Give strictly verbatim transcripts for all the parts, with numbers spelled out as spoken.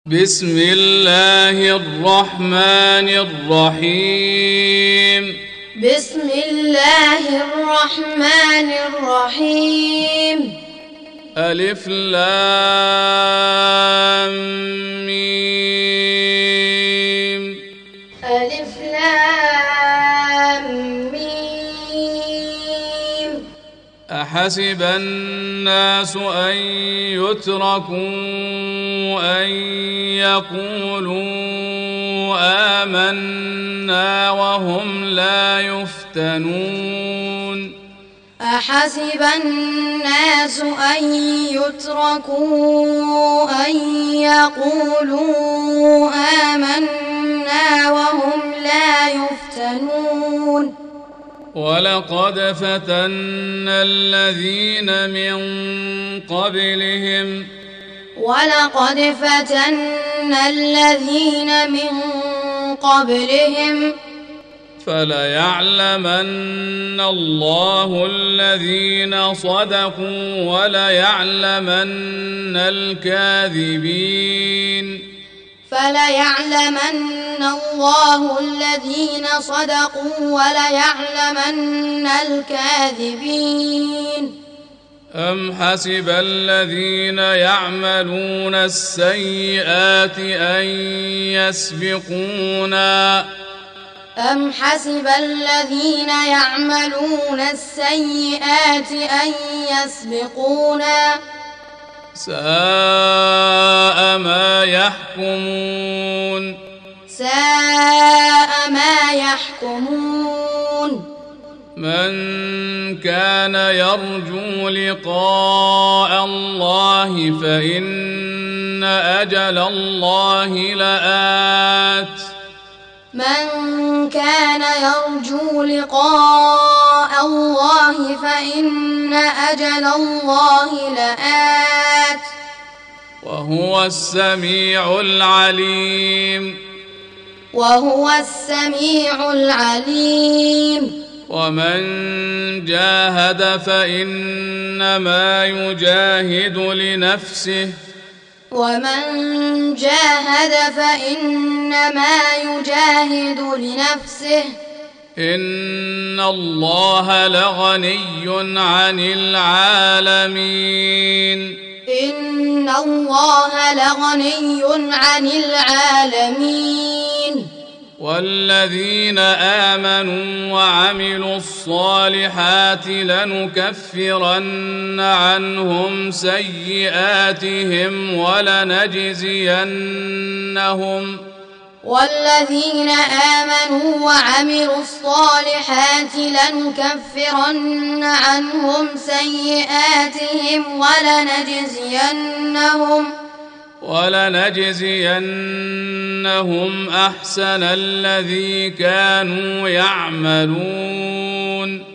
بسم الله الرحمن الرحيم بسم الله الرحمن الرحيم ألف لام ميم ألف لام ميم أحسب الناس أن يتركوا أن يقولوا آمنا وهم لا يفتنون أحسب الناس أن يتركوا أن يقولوا آمنا وهم لا يفتنون ولقد فتنا الذين من قبلهم ولقد فتنا الذين من قبلهم فليعلمن الله الذين صدقوا وليعلمن الكاذبين فليعلمن الله الذين صدقوا وليعلمن الكاذبين أم حسب الذين يعملون السيئات أن يسبقونا أم حسب الذين يعملون السيئات أن يسبقونا ساء ما يحكمون ساء ما يحكمون من كان يرجو لقاء الله فإن أجل الله لآت من كان يرجو لقاء الله فإن أجل الله لآت وهو السميع العليم وهو السميع العليم ومن جاهد فإنما يجاهد لنفسه ومن جاهد فإنما يجاهد لنفسه إن الله لغني عن العالمين إن الله لغني عن العالمين والذين آمنوا وعملوا الصالحات لنكفرن عنهم سيئاتهم ولنجزينهم والذين آمنوا وعملوا الصالحات لنكفرن عنهم سيئاتهم ولنجزينهم ولنجزينهم أحسن الذي كانوا يعملون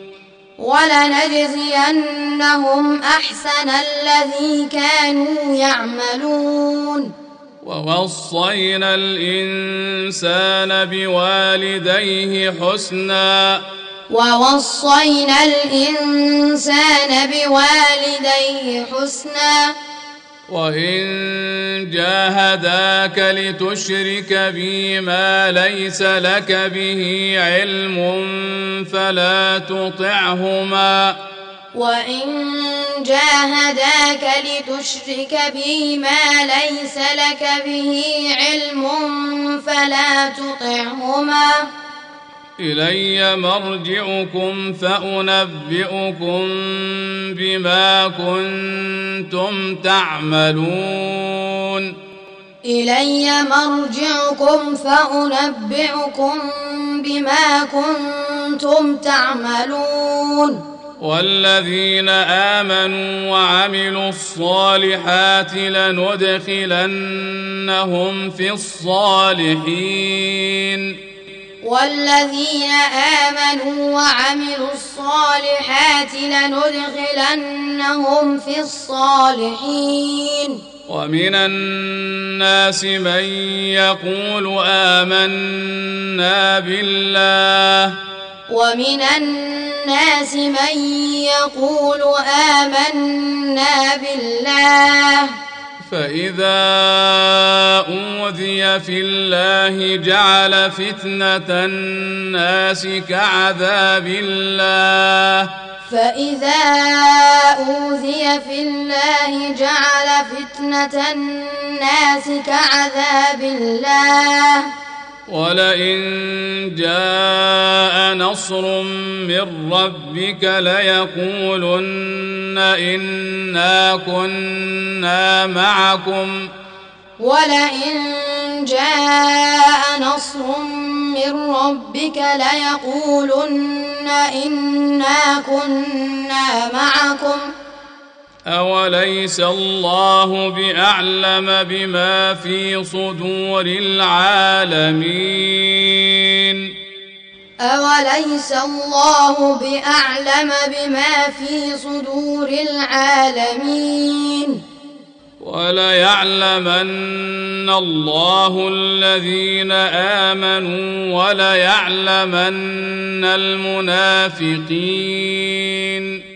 ولنجزينهم أحسن الذي كانوا يعملون ووصينا الإنسان بوالديه حسنا ووصينا الإنسان بوالديه حسنا وإن جاهداك لتشرك بي ما ليس لك به علم فلا تطعهما وإن جاهداك لتشرك بي ما ليس لك به علم فلا تطعهما إلي مرجعكم فأنبئكم بما كنتم تعملون إلي مرجعكم فأنبئكم بما كنتم تعملون والذين آمنوا وعملوا الصالحات لندخلنهم في الصالحين والذين آمنوا وعملوا الصالحات لندخلنهم في الصالحين ومن الناس من يقول آمنا بالله ومن الناس من يقول آمنا بالله فإذا أوذي في الله جعل فتنة الناس كعذاب الله فإذا أوذي في الله جعل فتنة الناس كعذاب الله ولئن جاء نصر من ربك ليقولن إنا كنا معكم ولئن جاء نصر من ربك ليقولن إنا كنا معكم أوليس الله بأعلم بما في صدور العالمين أوليس الله بأعلم بما في صدور العالمين وليعلمن الله الذين آمنوا وليعلمن المنافقين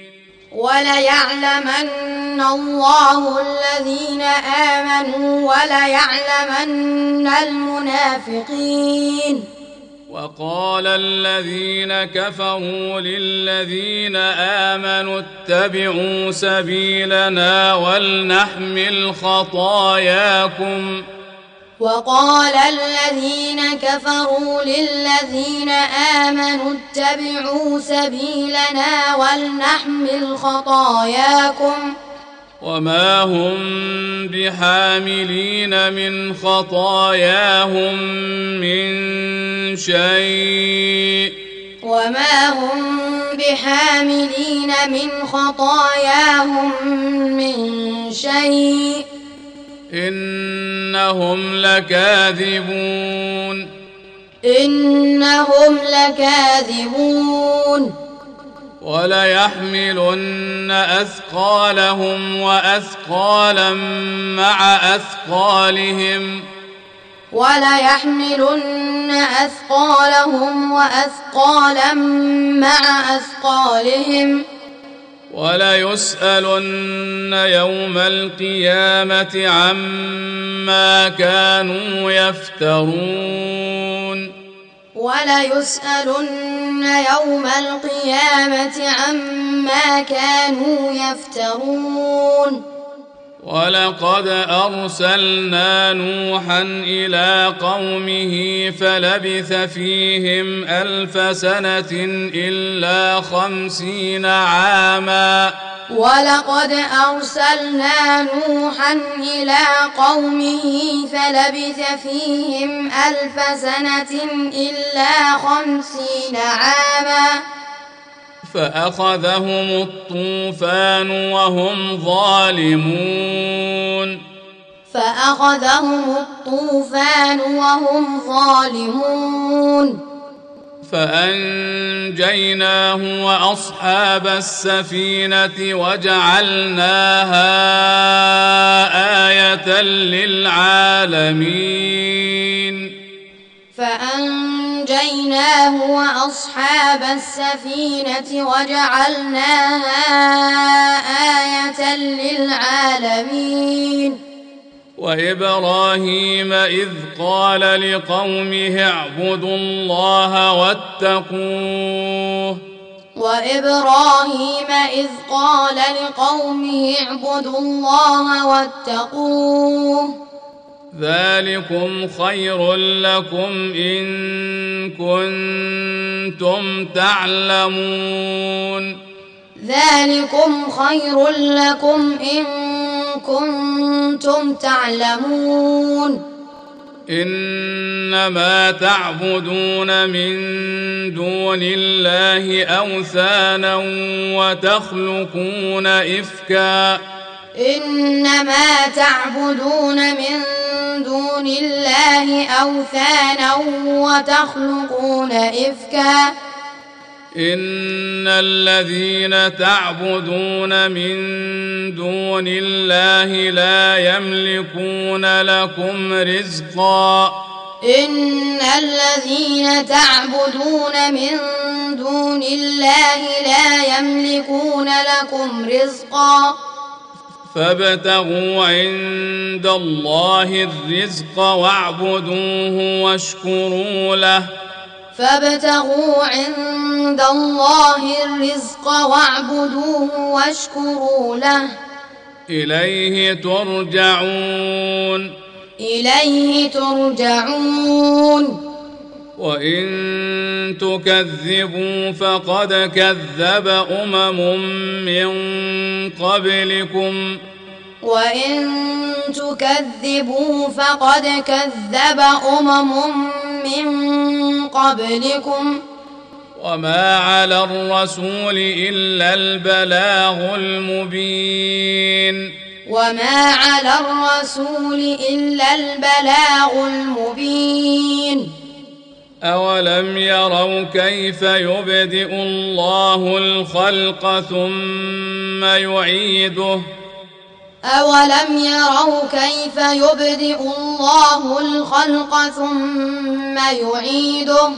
وليعلمن الله الذين آمنوا وليعلمن المنافقين وقال الذين كفروا للذين آمنوا اتبعوا سبيلنا ولنحمل خطاياكم وقال الذين كفروا للذين آمنوا اتبعوا سبيلنا ولنحمل خطاياكم وما هم بحاملين من خطاياهم من شيء وما هم بحاملين من خطاياهم من شيء إنهم لكاذبون إنهم لكاذبون وليحملن أثقالهم وأثقالا مع أثقالهم وليحملن أثقالهم وأثقالا مع أثقالهم وليسألن يوم القيامة عما كانوا يفترون وليسألن يوم القيامة عما كانوا يفترون ولقد أرسلنا نوحا إلى قومه فلبث فيهم ألف سنة إلا خمسين عاما ولقد أرسلنا نوحا إلى قومه فلبث فيهم ألف سنة إلا خمسين عاما فأخذهم الطوفان وهم ظالمون فأخذهم الطوفان وهم ظالمون فأنجيناه وأصحاب السفينة وجعلناها آية للعالمين فأنجيناه وأصحاب السفينة وجعلناها آية للعالمين وإبراهيم إذ قال لقومه اعبدوا الله واتقوه وإبراهيم إذ قال لقومه اعبدوا الله واتقوه ذلكم خير لكم إن كنتم تعلمون ذلكم خير لكم إن كنتم تعلمون إنما تعبدون من دون الله أوثانا وتخلقون إفكا إنما تعبدون من دون الله أوثانا وتخلقون إفكا إن الذين تعبدون من دون الله لا يملكون لكم رزقا إن الذين تعبدون من دون الله لا يملكون لكم رزقا فابتغوا عند الله الرزق واعبدوه واشكروا له فابتغوا عند الله الرزق واعبدوه واشكروا له إليه ترجعون إليه ترجعون وإن تكذبوا فقد كذب أمم من قبلكم وإن تكذبوا فقد كذب أمم من قبلكم وما على الرسول إلا البلاغ المبين وما على الرسول إلا البلاغ المبين أولم يروا كيف يبدئ الله الخلق ثم يعيده أولم يروا كيف يبدئ الله الخلق ثم يعيده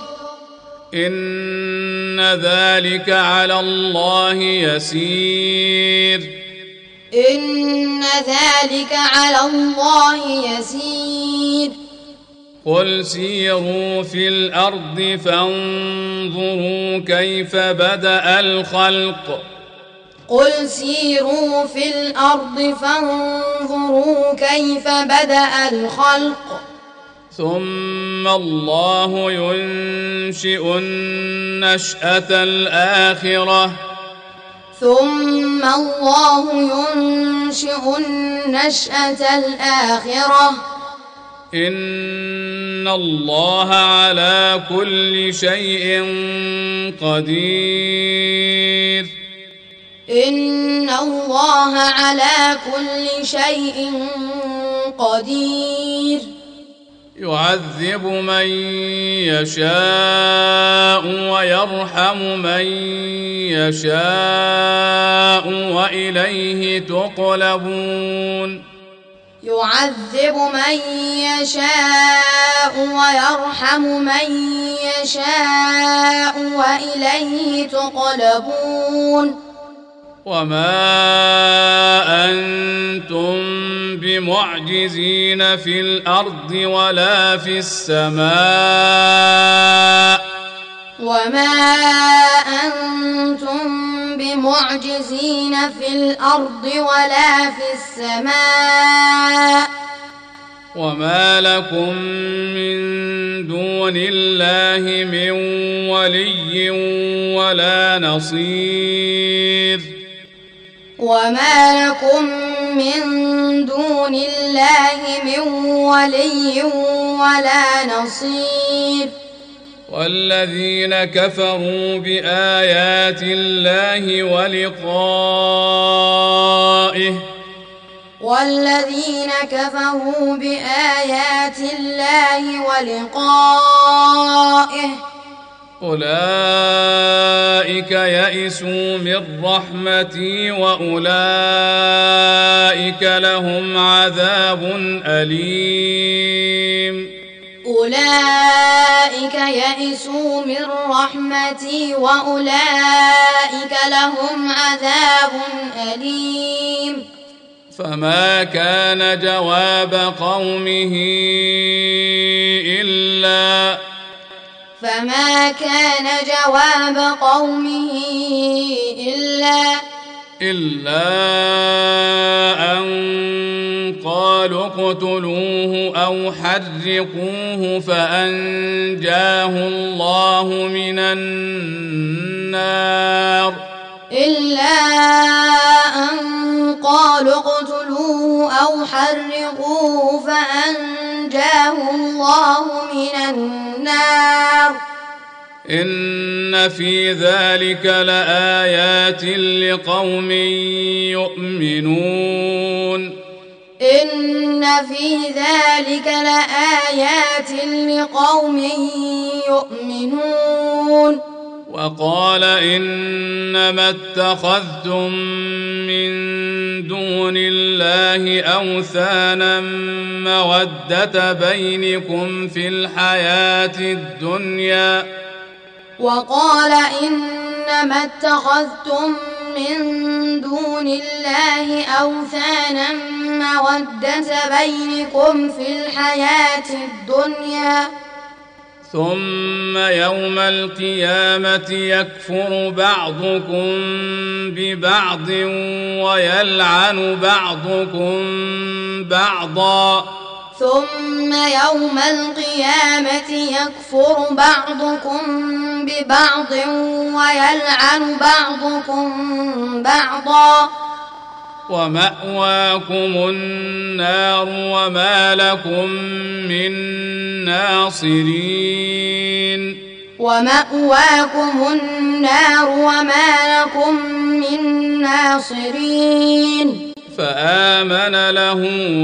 إن ذلك على الله يسير إن ذلك على الله يسير قل سيروا في الأرض فانظروا كيف بدأ الخلق قل سيروا في الأرض فانظروا كيف بدأ الخلق ثم الله ينشئ النشأة الآخرة ثم الله ينشئ النشأة الآخرة إن الله على كل شيء قدير إن الله على كل شيء قدير يعذب من يشاء ويرحم من يشاء وإليه تقلبون يعذب من يشاء ويرحم من يشاء وإليه تقلبون وما أنتم بمعجزين في الأرض ولا في السماء وما أنتم بمعجزين في الأرض ولا في السماء وما لكم من دون الله من ولي ولا نصير وما لكم من دون الله من ولي ولا نصير والذين كفروا بآيات الله ولقائه والذين كفروا بآيات الله ولقائه أولئك يئسوا من رحمتي وأولئك لهم عذاب أليم أولئك يئسوا من رحمتي وأولئك لهم عذاب أليم فما كان جواب قومه إلا فما كان جواب قومه إلا إلا أن قالوا اقتلوه أو حرقوه فأنجاه الله من النار إلا أن قالوا اقتلوه أو حرقوه فأنجاه الله من النار إن في ذلك لآيات لقوم يؤمنون إن في ذلك لآيات لقوم يؤمنون وقال إنما اتخذتم من دون الله أوثانا مودة بينكم في الحياة الدنيا وقال إنما اتخذتم من دون الله أوثانا مودة بينكم في الحياة الدنيا ثم يوم القيامة يكفر بعضكم ببعض ويلعن بعضكم بعضا ثم يوم القيامة يكفر بعضكم ببعض ويلعن بعضكم بعضا ومأواكم النار وما لكم من ناصرين ومأواكم النار وما لكم من ناصرين فآمن له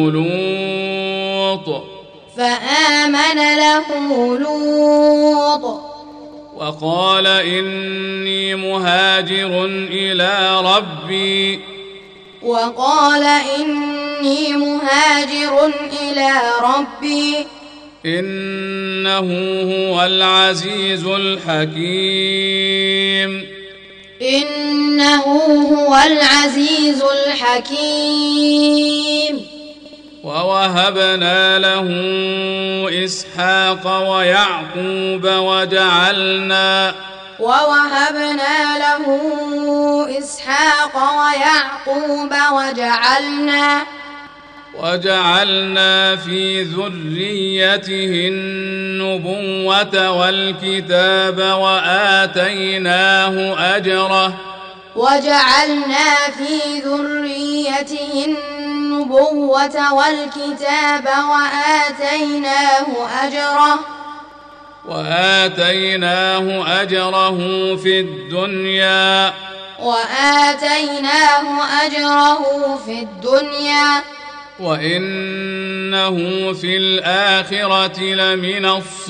لوط فآمن له لوط وقال إني مهاجر إلى ربي وقال إني مهاجر إلى ربي إنه هو العزيز الحكيم إنه هو العزيز الحكيم ووهبنا له إسحاق ويعقوب وجعلنا ووهبنا له إسحاق ويعقوب وجعلنا وجعلنا في ذريته النبوة والكتاب وآتيناه أجره وجعلنا في ذريته النبوة والكتاب وآتيناه أجره وآتيناه أجره في الدنيا وآتيناه أجره في الدنيا وإنه في الآخرة لمن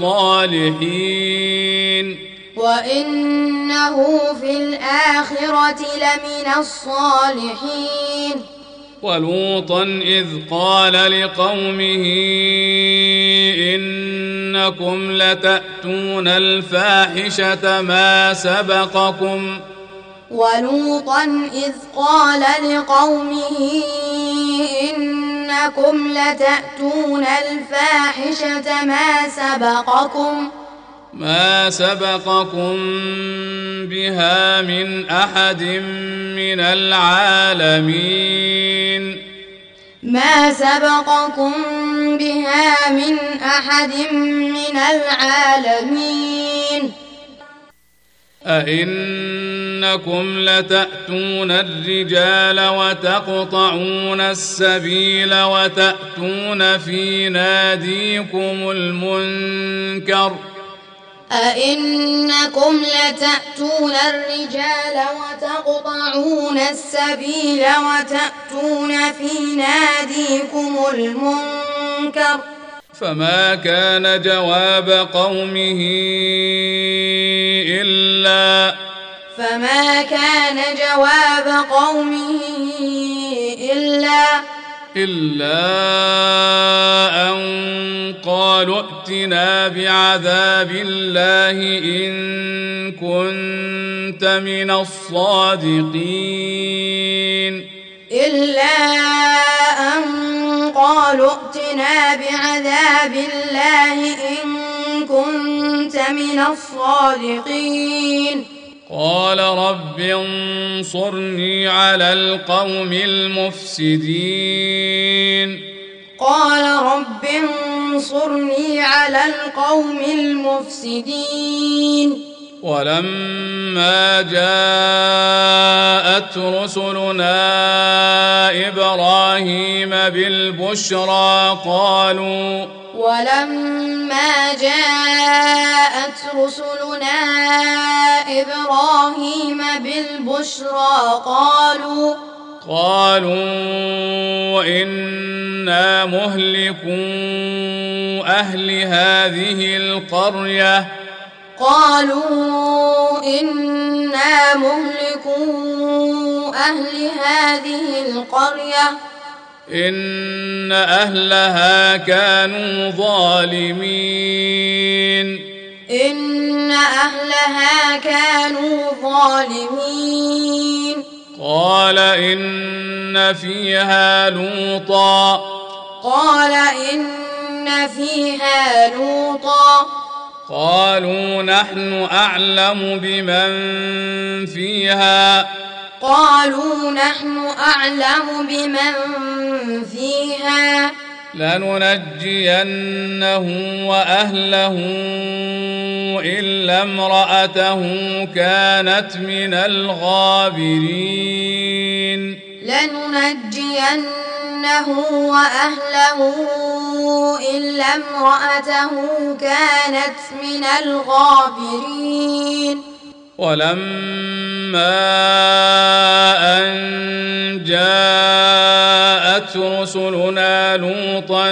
الصالحين وإنه في الآخرة لمن الصالحين ولوطا إذ قال لقومه إنكم لتأتون الفاحشة ما سبقكم ولوطا إذ قال لقومه إنكم لتأتون الفاحشة ما سبقكم ما سبقكم بها من أحد من العالمين ما سبقكم بها من أحد من العالمين أئنكم لتأتون الرجال وتقطعون السبيل وتأتون في ناديكم المنكر أئنكم لتأتون الرجال وتقطعون السبيل وتأتون في ناديكم المنكر فما كان جواب قومه إلا فما كان جواب قومه إلا إلا أن قالوا ائتنا بعذاب الله إن كنت من الصادقين إلا أن قالوا ائتنا بعذاب الله إن كنت من الصادقين قال رب انصرني على القوم المفسدين قال رب انصرني على القوم المفسدين ولما جاءت رسلنا إبراهيم بالبشرى قالوا ولما جاءت رسلنا إبراهيم بالبشرى قالوا قالوا إنا مهلكو أهل هذه القرية قالوا إنا مهلكو أهل هذه القرية إن أهلها كانوا ظالمين إن أهلها كانوا ظالمين قال إن فيها لوطا قال إن فيها لوطا قالوا نحن أعلم بمن فيها قالوا نحن أعلم بمن فيها لننجينه وأهله إلا امرأته كانت من الغابرين لننجينه وأهله إلا امرأته كانت من الغابرين ولما أن جاءت رسلنا لوطا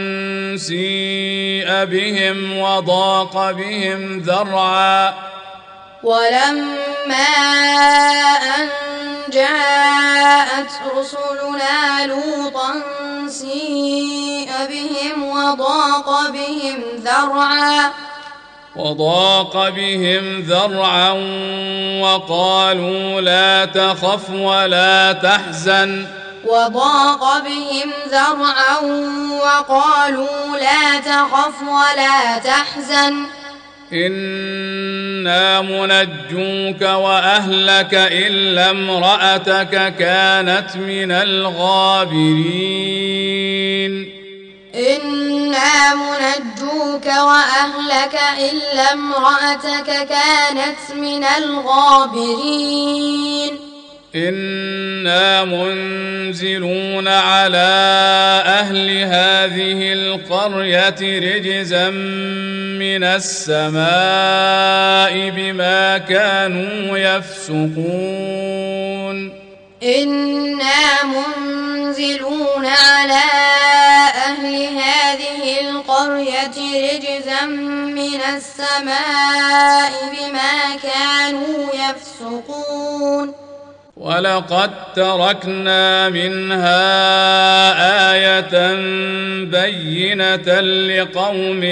سيء بهم وضاق بهم ذرعا ولما أن جاءت رسلنا لوطا سيء بهم وضاق بهم ذرعا وضاق بهم ذرعا وقالوا لا تخف ولا تحزن وضاق بهم ذرعا وقالوا لا تخف ولا تحزن إنا منجوك وأهلك إلا امرأتك كانت من الغابرين إنا منجوك وأهلك إلا امرأتك كانت من الغابرين إنا منزلون على أهل هذه القرية رجزا من السماء بما كانوا يفسقون إنا منزلون على أهل هذه القرية رجزا من السماء بما كانوا يفسقون ولقد تركنا منها آية بينة لقوم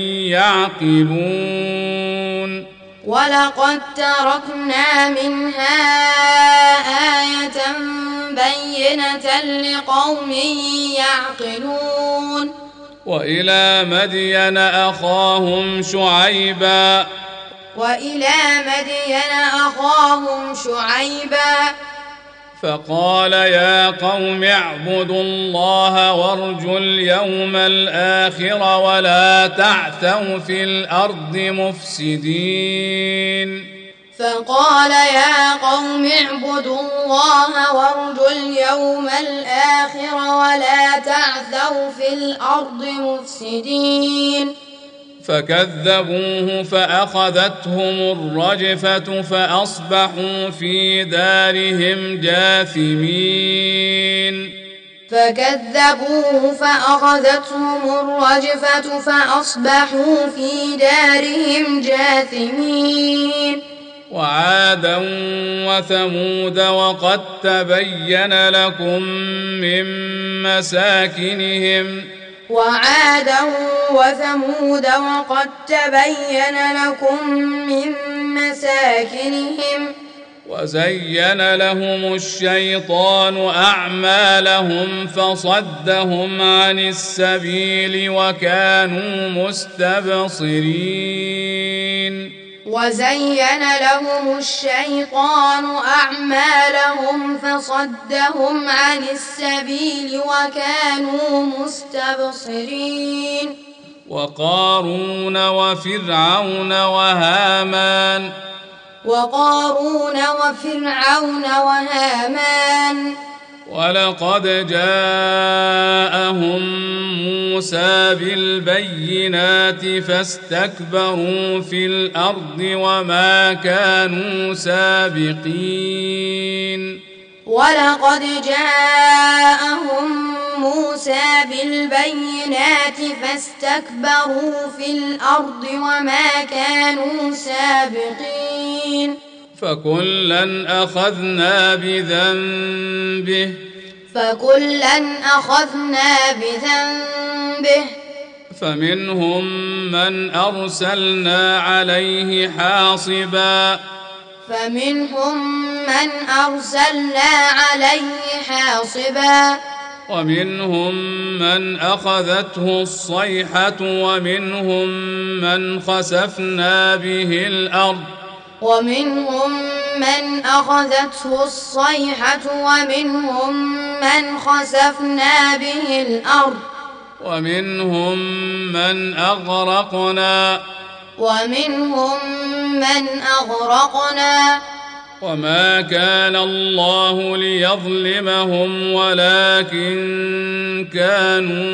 يعقلون ولقد تركنا منها آية بينة لقوم يعقلون وإلى مدين أخاهم شعيبا وإلى مدين أخاهم شعيبا فقال يا قوم اعبدوا الله وارجوا اليوم الآخر ولا تعثوا في الأرض مفسدين فقال يا قوم اعبدوا الله وارجوا اليوم الآخر ولا تعثوا في الأرض مفسدين فكذبوه فأخذتهم الرجفة فأصبحوا في دارهم جاثمين فكذبوه فأخذتهم الرجفة فأصبحوا في دارهم جاثمين وعادا وثمود وقد تبين لكم من مساكنهم وعادا وثمود وقد تبين لكم من مساكنهم وزين لهم الشيطان أعمالهم فصدهم عن السبيل وكانوا مستبصرين وزين لهم الشيطان أعمالهم فصدهم عن السبيل وكانوا مستبصرين وقارون وفرعون وهامان وقارون وفرعون وهامان ولقد جاءهم موسى بالبينات فاستكبروا في الأرض وما كانوا سابقين ولقد جاءهم موسى بالبينات فاستكبروا في الأرض وما كانوا سابقين فكلا أخذنا بذنبه فكلا أخذنا بذنبه فمنهم من أرسلنا عليه حاصبا فمنهم من أرسلنا عليه حاصبا ومنهم من أخذته الصيحة ومنهم من خسفنا به الأرض ومنهم من أخذته الصيحة ومنهم من خسفنا به الأرض ومنهم من أغرقنا ومنهم من أغرقنا وما كان الله ليظلمهم ولكن كانوا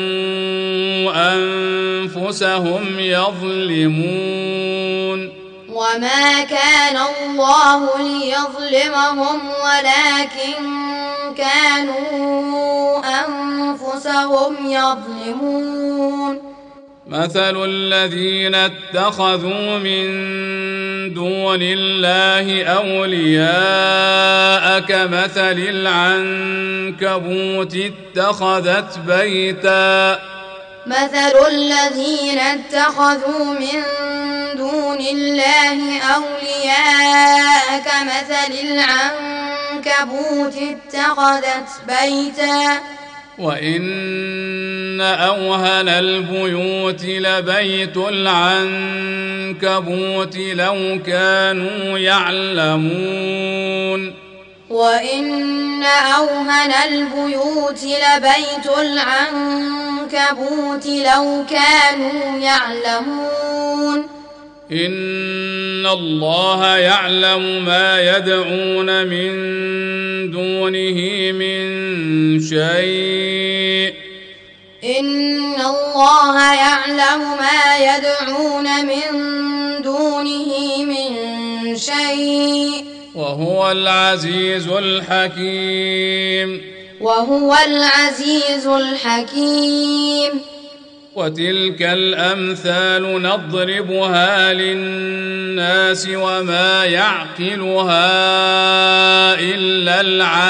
أنفسهم يظلمون وما كان الله ليظلمهم ولكن كانوا أنفسهم يظلمون مثل الذين اتخذوا من دون الله أولياء كمثل العنكبوت اتخذت بيتا مثل الذين اتخذوا من دون الله أولياء كمثل العنكبوت اتخذت بيتا وإن أوهن البيوت لبيت العنكبوت لو كانوا يعلمون وإن أوهن البيوت لبيت العنكبوت لو كانوا يعلمون إن الله يعلم ما يدعون من دونه من شيء إن الله يعلم ما يدعون من دونه من شيء وهو العزيز الحكيم وهو العزيز الحكيم وتلك الأمثال نضربها للناس وما يعقلها إلا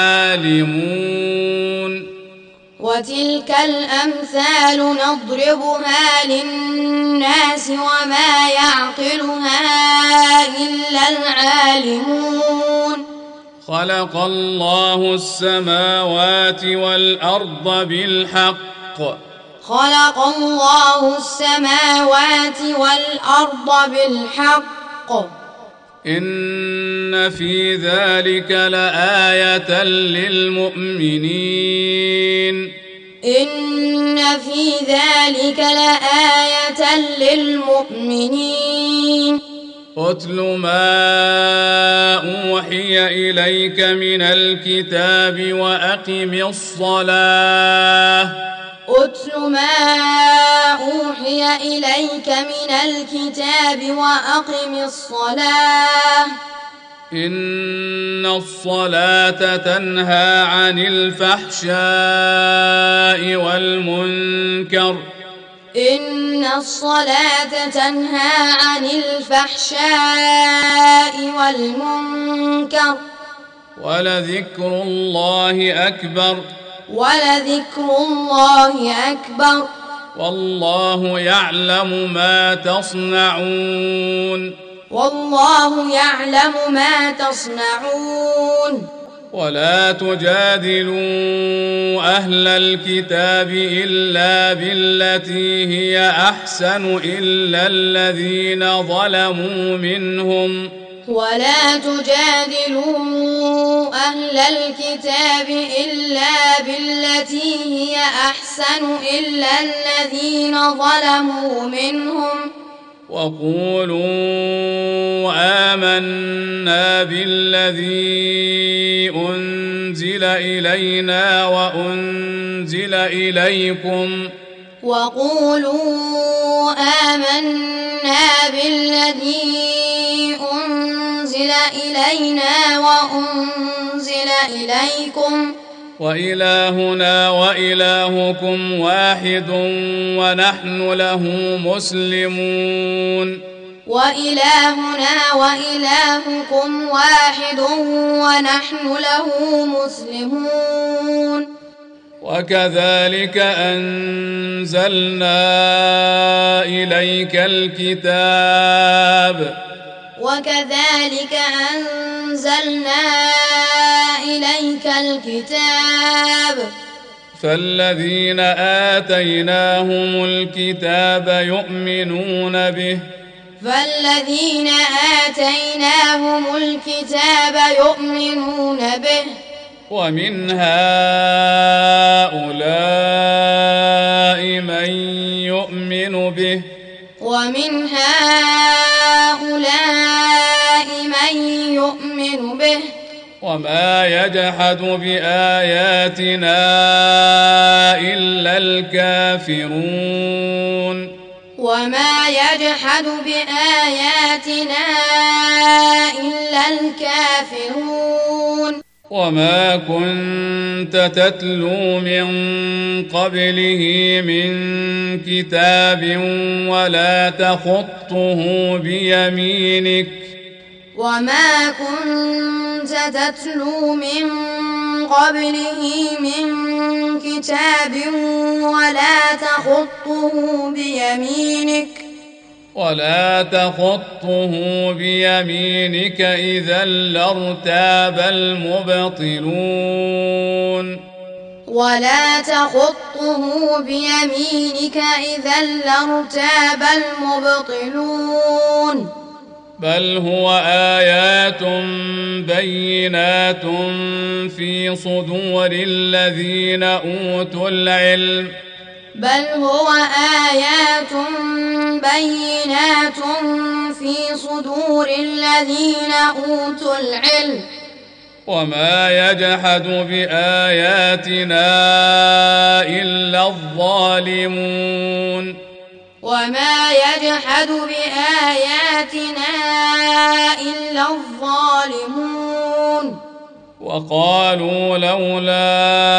العالمون وتلك الأمثال نضربها للناس وما يعقلها إلا العالمون خلق الله السماوات والأرض بالحق خلق الله السماوات والأرض بالحق إن في ذلك لآية للمؤمنين إن في ذلك لآية للمؤمنين أتل ما أوحي إليك من الكتاب وأقم الصلاة أتل ما أوحي إليك من الكتاب وأقم الصلاة إن الصلاة تنهى عن الفحشاء والمنكر إن الصلاة تنهى عن الفحشاء والمنكر ولذكر الله أكبر ولذكر الله أكبر والله يعلم ما تصنعون والله يعلم ما تصنعون ولا تجادلوا أهل الكتاب إلا بالتي هي أحسن إلا الذين ظلموا منهم ولا تجادلوا أهل الكتاب إلا بالتي هي أحسن إلا الذين ظلموا منهم وقولوا آمنا بالذي أنزل إلينا وأنزل إليكم وقولوا آمنا بالذي أنزل إلينا وأنزل إليكم وإلهنا وإلهكم واحد ونحن له مسلمون وإلهنا وإلهكم واحد ونحن له مسلمون وكذلك أنزلنا إليك الكتاب وكذلك أنزلنا إليك الكتاب فالذين آتيناهم الكتاب يؤمنون به فالذين آتيناهم الكتاب يؤمنون به ومن هؤلاء من يؤمن به ومن هؤلاء من يؤمن به وما يجحد بآياتنا إلا الكافرون وما يجحد بآياتنا إلا الكافرون وما كنت تتلو من قبله من كتاب ولا تخطه بيمينك وما كنت تتلو من قبله من كتاب ولا تخطه بيمينك ولا تخطه بيمينك إذا لارتاب المبطلون ولا تخطه بيمينك إذا لارتاب المبطلون بل هو آيات بينات في صدور الذين أوتوا العلم بل هو آيات بينات في صدور الذين أوتوا العلم وما يجحد بآياتنا إلا الظالمون وما يجحد بآياتنا إلا الظالمون وقالوا لولا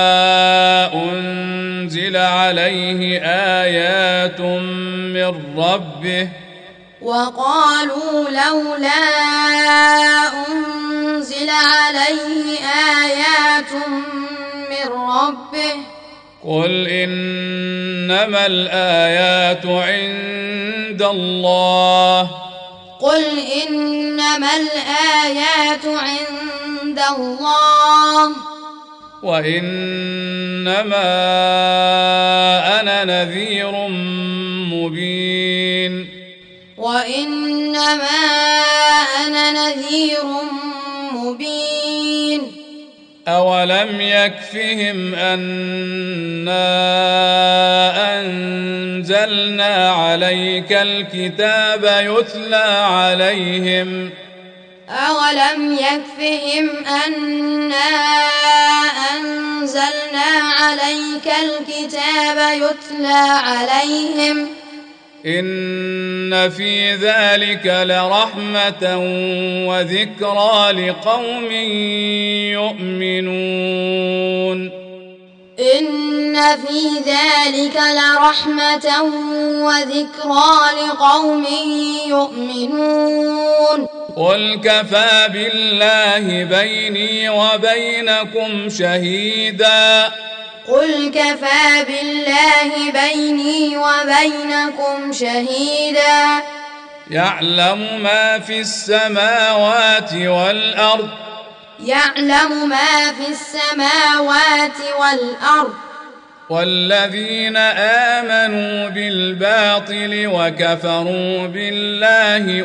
أنزل عليه آيات من ربه وقالوا لولا أنزل عليه آيات من ربه قل إنما الآيات عند الله قل إنما الآيات عند الله وإنما أنا نذير مبين وإنما أنا نذير مبين أولم يكفهم أنا أنزلنا عليك الكتاب يتلى عليهم أولم يكفهم أنا أنزلنا عليك الكتاب يتلى عليهم إن في ذلك لرحمة وذكرى لقوم يؤمنون إن في ذلك لرحمة وذكرى لقوم يؤمنون قل كفى بالله بيني وبينكم شهيدا قل كفى بالله بيني وبينكم شهيدا يعلم ما في السماوات والأرض يعلم ما في السماوات والأرض والذين آمنوا بالباطل وكفروا بالله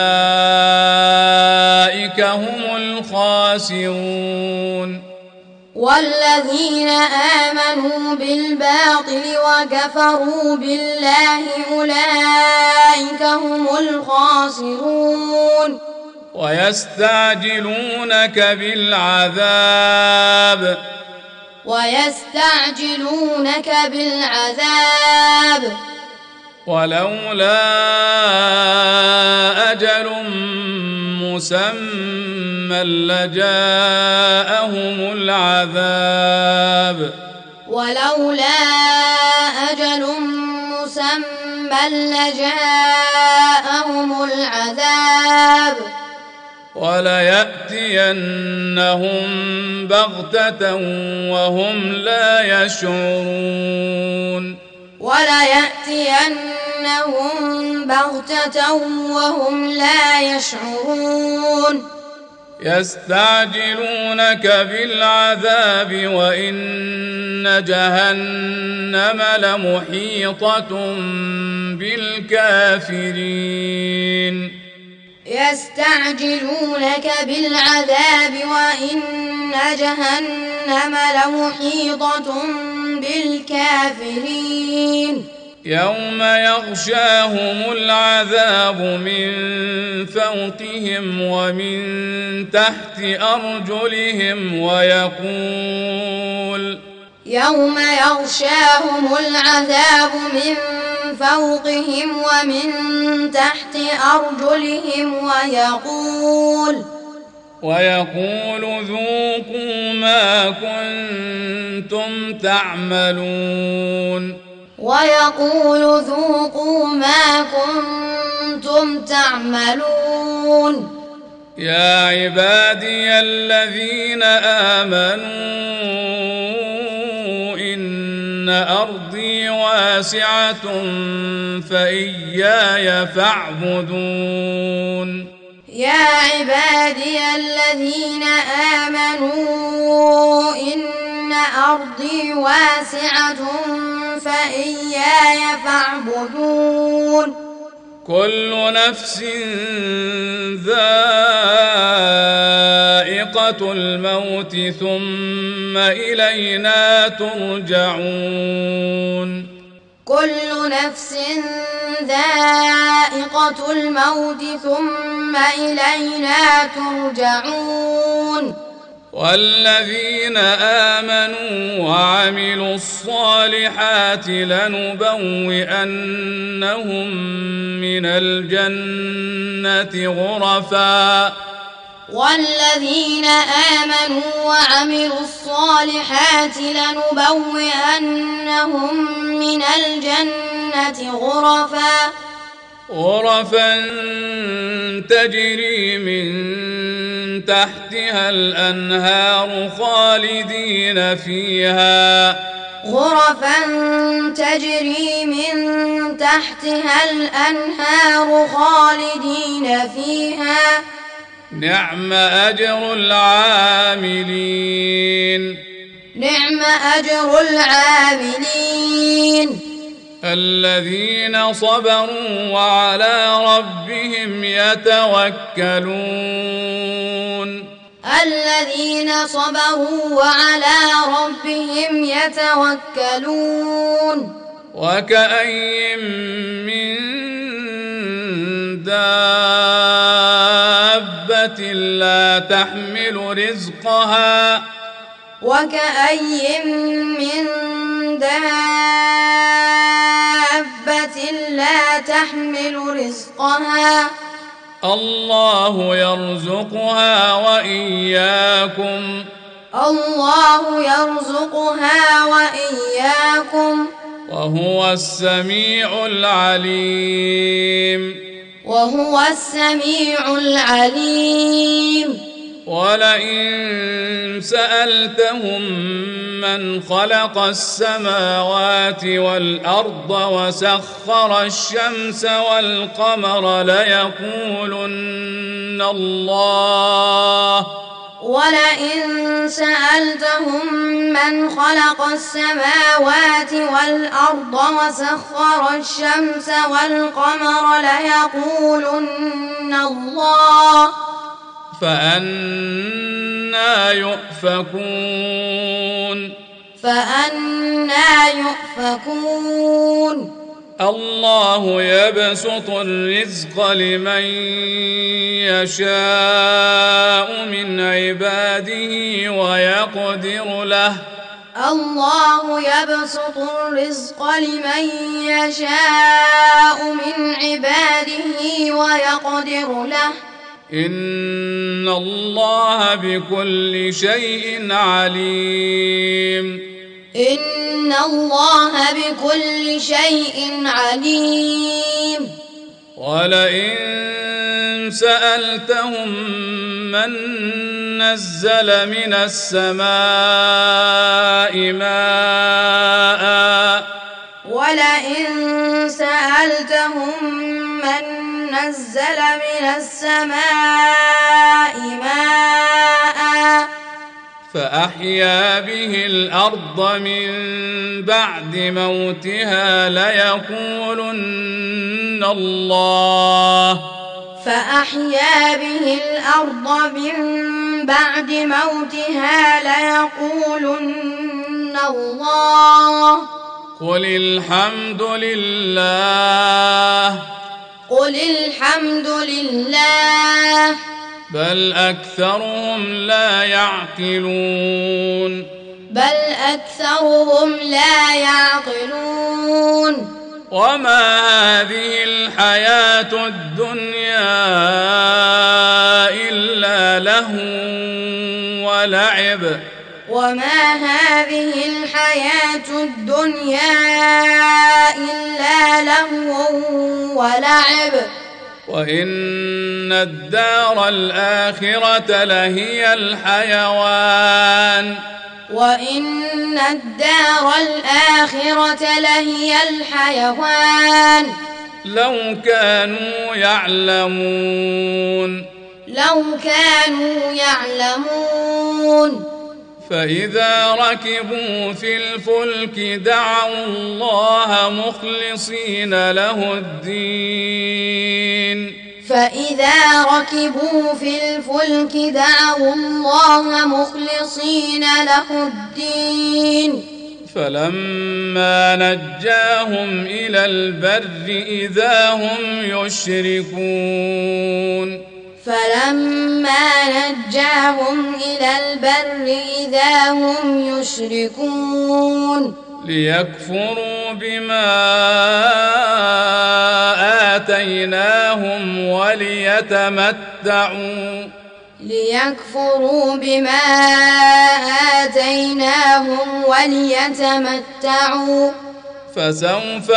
أولئك هم الخاسرون والذين آمنوا بالباطل وكفروا بالله أولئك هم الخاسرون ويستعجلونك بالعذاب ويستعجلونك بالعذاب ولولا أجل مسمى لجاءهم العذاب ولولا أجل مسمى لجاءهم العذاب وليأتينهم بغتة وهم لا يشعرون وليأتينهم بغتة وهم لا يشعرون يستعجلونك بالعذاب وإن جهنم لمحيطة بالكافرين يستعجلونك بالعذاب وإن جهنم لمحيطة بالكافرين يوم يغشاهم العذاب من فوقهم ومن تحت أرجلهم ويقول يوم يغشاهم العذاب من فوقهم ومن تحت أرجلهم ويقول ويقول ذوقوا ما كنتم تعملون ويقول ذوقوا ما كنتم تعملون يا عبادي الذين آمنوا إن أرضي واسعة فإياي فاعبدون يا عبادي الذين آمنوا إن أرضي واسعة فإياي فاعبدون كل نفس ذائقة الموت ثم إلينا ترجعون كل نفس ذائقة الموت ثم إلينا ترجعون والذين آمنوا وعملوا الصالحات لنبوئنهم من الجنة غرفا والذين آمنوا وعملوا الصالحات لنبوئنهم من الجنة غرفا غرفا تجري من تحتها الأنهار خالدين فيها غرفا تجري من تحتها الأنهار خالدين فيها نعم أجر العاملين نعم أجر العاملين الذين صبروا وعلى ربهم يتوكلون الذين صبروا وعلى ربهم يتوكلون وكأي من دابة لا تحمل رزقها وكأي من دابة لا تحمل رزقها الله يرزقها وإياكم الله يرزقها وإياكم وهو السميع العليم وهو السميع العليم ولئن سألتهم من خلق السماوات والأرض وسخر الشمس والقمر ليقولن الله ولئن سألتهم من خلق السماوات والأرض وسخر الشمس والقمر ليقولن الله فأنى يؤفكون فأنى يؤفكون الله يبسط الرزق لمن يشاء من عباده ويقدر له الله يبسط الرزق لمن يشاء من عباده ويقدر له إن الله بكل شيء عليم إن الله بكل شيء عليم ولئن سألتهم من نزل من السماء ماء ولئن من نزل من السماء ماء فأحيا به الأرض من بعد موتها ليقولن الله فأحيا به الأرض من بعد موتها ليقولن الله قل الحمد لله قل الحمد لله بل أكثرهم لا يعقلون بل أكثرهم لا يعقلون وما هذه الحياة الدنيا إلا لهو ولعب وما هذه الحياة الدنيا إلا لهو ولعب وإن الدار الآخرة لهي الحيوان وإن الدار الآخرة لهي الحيوان لو كانوا يعلمون لو كانوا يعلمون فإذا ركبوا في الفلك دعوا الله مخلصين له الدين فإذا ركبوا في الفلك دعوا الله مخلصين له الدين فلما نجاهم إلى البر إذا هم يشركون فلما نجاهم إلى البر إذا هم يشركون ليكفروا بما آتيناهم وليتمتعوا ليكفروا بما آتيناهم وليتمتعوا فسوف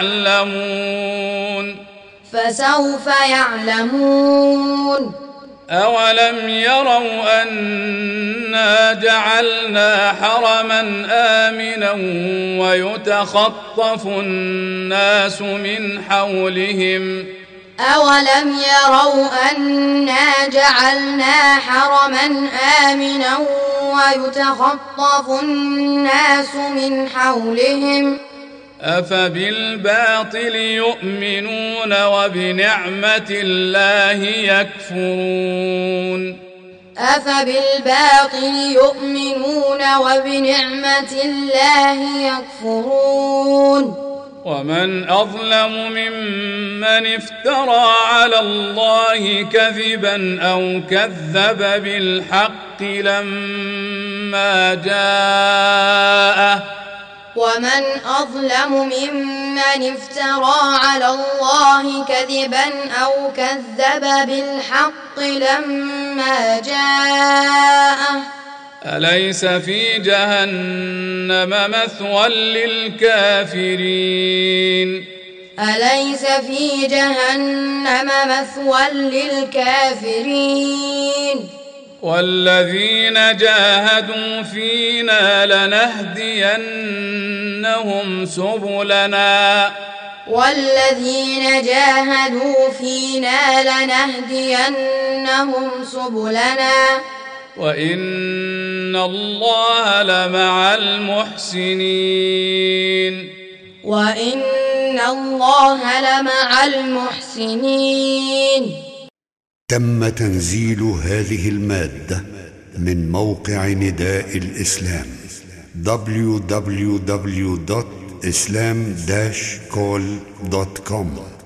يعلمون فسوف يعلمون أولم يروا أنا جعلنا حرما آمنا ويتخطف الناس من حولهم أولم يروا أنا جعلنا حرما آمنا ويتخطف الناس من حولهم أفبالباطل يؤمنون وبنعمة الله يكفرون أفبالباطل يؤمنون وبنعمة الله يكفرون ومن أظلم ممن افترى على الله كذبا أو كذب بالحق لما جاءه ومن أظلم ممن افترى على الله كذبا أو كذب بالحق لما جاءه أليس في جهنم مثوى للكافرين أليس في جهنم مثوى للكافرين والذين جاهدوا فينا لنهدينهم سبلنا والذين جاهدوا فينا لنهدينهم سبلنا وإن الله لمع المحسنين وإن الله لمع المحسنين. تم تنزيل هذه المادة من موقع نداء الإسلام دبليو دبليو دبليو دوت إسلام داش كول دوت كوم.